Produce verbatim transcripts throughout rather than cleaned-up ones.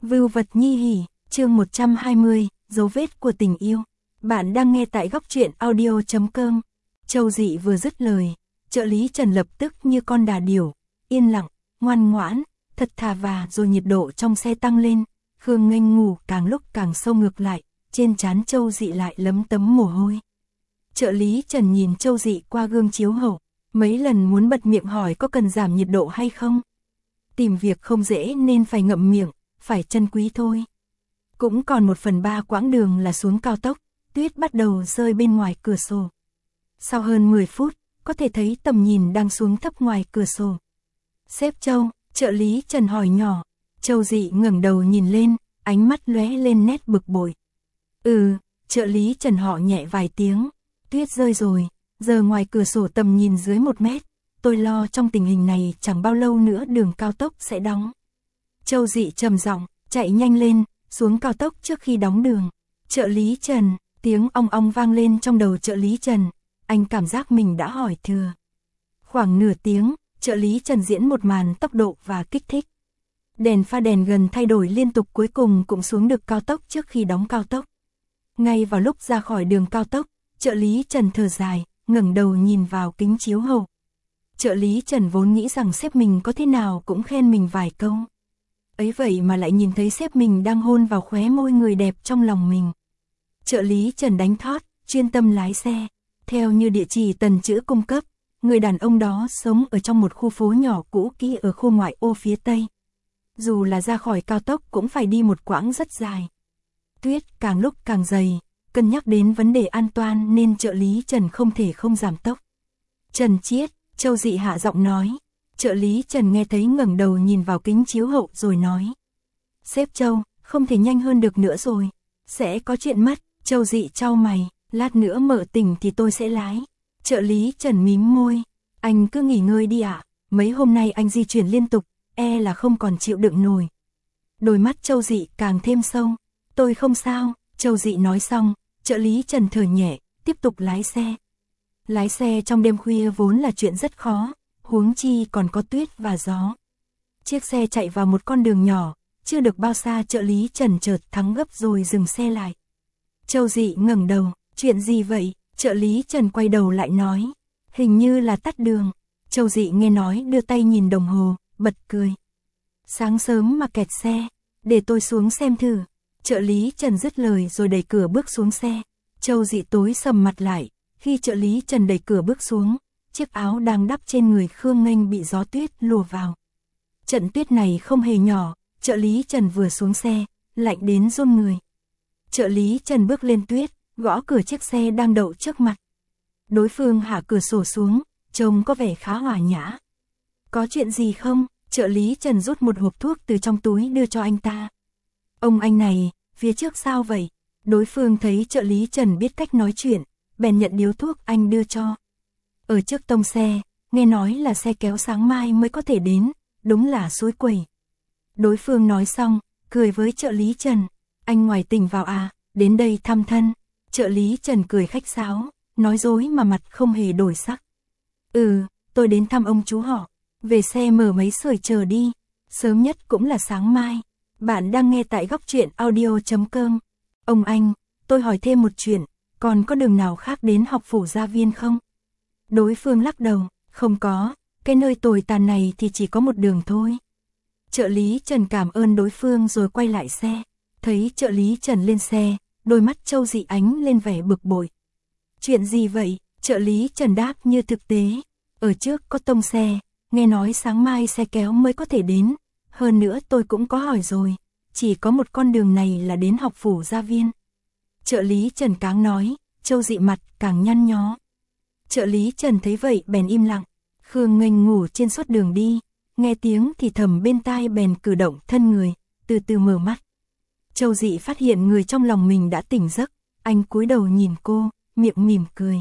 Vưu vật nhi hỉ, chương một trăm hai mươi, dấu vết của tình yêu. Bạn đang nghe tại góc truyện audio chấm com. Châu Dị vừa dứt lời, trợ lý Trần lập tức như con đà điểu, yên lặng, ngoan ngoãn, thật thà và rồi nhiệt độ trong xe tăng lên. Khương Nghênh ngủ càng lúc càng sâu ngược lại, trên trán Châu Dị lại lấm tấm mồ hôi. Trợ lý Trần nhìn Châu Dị qua gương chiếu hậu, mấy lần muốn bật miệng hỏi có cần giảm nhiệt độ hay không. Tìm việc không dễ nên phải ngậm miệng, phải trân quý thôi. Cũng còn một phần ba quãng đường là xuống cao tốc, tuyết bắt đầu rơi bên ngoài cửa sổ. Sau hơn mười phút, có thể thấy tầm nhìn đang xuống thấp ngoài cửa sổ. Sếp Châu, trợ lý Trần hỏi nhỏ. Châu Dị ngẩng đầu nhìn lên, ánh mắt lóe lên nét bực bội. Ừ, trợ lý Trần họ nhẹ vài tiếng. Tuyết rơi rồi, giờ ngoài cửa sổ tầm nhìn dưới một mét. Tôi lo trong tình hình này chẳng bao lâu nữa đường cao tốc sẽ đóng. Châu Dị trầm giọng, chạy nhanh lên, xuống cao tốc trước khi đóng đường. Trợ lý Trần, tiếng ong ong vang lên trong đầu trợ lý Trần. Anh cảm giác mình đã hỏi thừa. Khoảng nửa tiếng, trợ lý Trần diễn một màn tốc độ và kích thích. Đèn pha đèn gần thay đổi liên tục, cuối cùng cũng xuống được cao tốc trước khi đóng cao tốc. Ngay vào lúc ra khỏi đường cao tốc, trợ lý Trần thở dài, ngẩng đầu nhìn vào kính chiếu hậu. Trợ lý Trần vốn nghĩ rằng sếp mình có thế nào cũng khen mình vài câu. Ấy vậy mà lại nhìn thấy sếp mình đang hôn vào khóe môi người đẹp trong lòng mình. Trợ lý Trần đánh thót, chuyên tâm lái xe. Theo như địa chỉ tần chữ cung cấp, người đàn ông đó sống ở trong một khu phố nhỏ cũ kỹ ở khu ngoại ô phía Tây. Dù là ra khỏi cao tốc cũng phải đi một quãng rất dài. Tuyết càng lúc càng dày, cân nhắc đến vấn đề an toàn nên trợ lý Trần không thể không giảm tốc. Trần Chiết, Châu Dị hạ giọng nói. Trợ lý Trần nghe thấy ngẩng đầu nhìn vào kính chiếu hậu rồi nói. Sếp Châu, không thể nhanh hơn được nữa rồi. Sẽ có chuyện mất. Châu Dị chau mày, lát nữa mở tỉnh thì tôi sẽ lái. Trợ lý Trần mím môi. Anh cứ nghỉ ngơi đi ạ. À? Mấy hôm nay anh di chuyển liên tục, e là không còn chịu đựng nổi. Đôi mắt Châu Dị càng thêm sâu. Tôi không sao. Châu Dị nói xong, trợ lý Trần thở nhẹ, tiếp tục lái xe. Lái xe trong đêm khuya vốn là chuyện rất khó, huống chi còn có tuyết và gió. Chiếc xe chạy vào một con đường nhỏ, chưa được bao xa trợ lý Trần chợt thắng gấp rồi dừng xe lại. Châu Dị ngẩng đầu, chuyện gì vậy? Trợ lý Trần quay đầu lại nói, hình như là tắt đường. Châu Dị nghe nói đưa tay nhìn đồng hồ, bật cười. Sáng sớm mà kẹt xe, để tôi xuống xem thử. Trợ lý Trần dứt lời rồi đẩy cửa bước xuống xe. Châu Dị tối sầm mặt lại, khi trợ lý Trần đẩy cửa bước xuống, chiếc áo đang đắp trên người Khương Nghênh bị gió tuyết lùa vào. Trận tuyết này không hề nhỏ, trợ lý Trần vừa xuống xe, lạnh đến run người. Trợ lý Trần bước lên tuyết, gõ cửa chiếc xe đang đậu trước mặt. Đối phương hạ cửa sổ xuống, trông có vẻ khá hòa nhã. Có chuyện gì không? Trợ lý Trần rút một hộp thuốc từ trong túi đưa cho anh ta. Ông anh này, phía trước sao vậy? Đối phương thấy trợ lý Trần biết cách nói chuyện, bèn nhận điếu thuốc anh đưa cho. Ở trước tông xe, nghe nói là xe kéo sáng mai mới có thể đến, đúng là xối quẩy. Đối phương nói xong, cười với trợ lý Trần. Anh ngoài tỉnh vào à, đến đây thăm thân. Trợ lý Trần cười khách sáo, nói dối mà mặt không hề đổi sắc. Ừ, tôi đến thăm ông chú họ. Về xe mở mấy sợi chờ đi, sớm nhất cũng là sáng mai. Bạn đang nghe tại góc truyện audio chấm com. Ông anh, tôi hỏi thêm một chuyện, còn có đường nào khác đến học phủ gia viên không? Đối phương lắc đầu, không có, cái nơi tồi tàn này thì chỉ có một đường thôi. Trợ lý Trần cảm ơn đối phương rồi quay lại xe. Thấy trợ lý Trần lên xe, đôi mắt Châu Dị ánh lên vẻ bực bội. Chuyện gì vậy? Trợ lý Trần đáp như thực tế. Ở trước có tông xe, nghe nói sáng mai xe kéo mới có thể đến. Hơn nữa tôi cũng có hỏi rồi, chỉ có một con đường này là đến học phủ gia viên. Trợ lý Trần cáng nói, Châu Dị mặt càng nhăn nhó. Trợ lý Trần thấy vậy bèn im lặng. Khương Nghênh ngủ trên suốt đường đi, nghe tiếng thì thầm bên tai bèn cử động thân người, từ từ mở mắt. Châu Dị phát hiện người trong lòng mình đã tỉnh giấc, anh cúi đầu nhìn cô, miệng mỉm cười.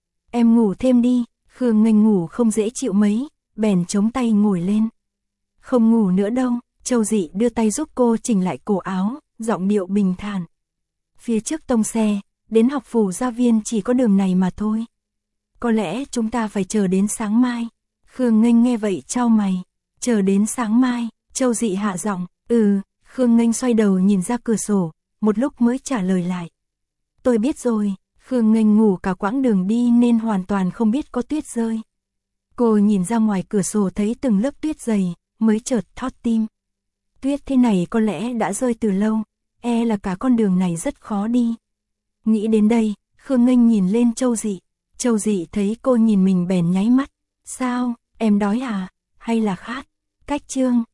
Em ngủ thêm đi. Khương Nghênh ngủ không dễ chịu mấy, bèn chống tay ngồi lên. Không ngủ nữa đâu. Châu Dị đưa tay giúp cô chỉnh lại cổ áo, giọng điệu bình thản. Phía trước tông xe, đến học phủ gia viên chỉ có đường này mà thôi. Có lẽ chúng ta phải chờ đến sáng mai. Khương Nghênh nghe vậy chau mày. Chờ đến sáng mai, Châu Dị hạ giọng, ừ, Khương Nghênh xoay đầu nhìn ra cửa sổ, một lúc mới trả lời lại. Tôi biết rồi, Khương Nghênh ngủ cả quãng đường đi nên hoàn toàn không biết có tuyết rơi. Cô nhìn ra ngoài cửa sổ thấy từng lớp tuyết dày, mới chợt thót tim. Tuyết thế này có lẽ đã rơi từ lâu, e là cả con đường này rất khó đi. Nghĩ đến đây, Khương Nghênh nhìn lên Châu Dị. Châu Dị thấy cô nhìn mình bèn nháy mắt. Sao, em đói à? Hay là khát? Cách chương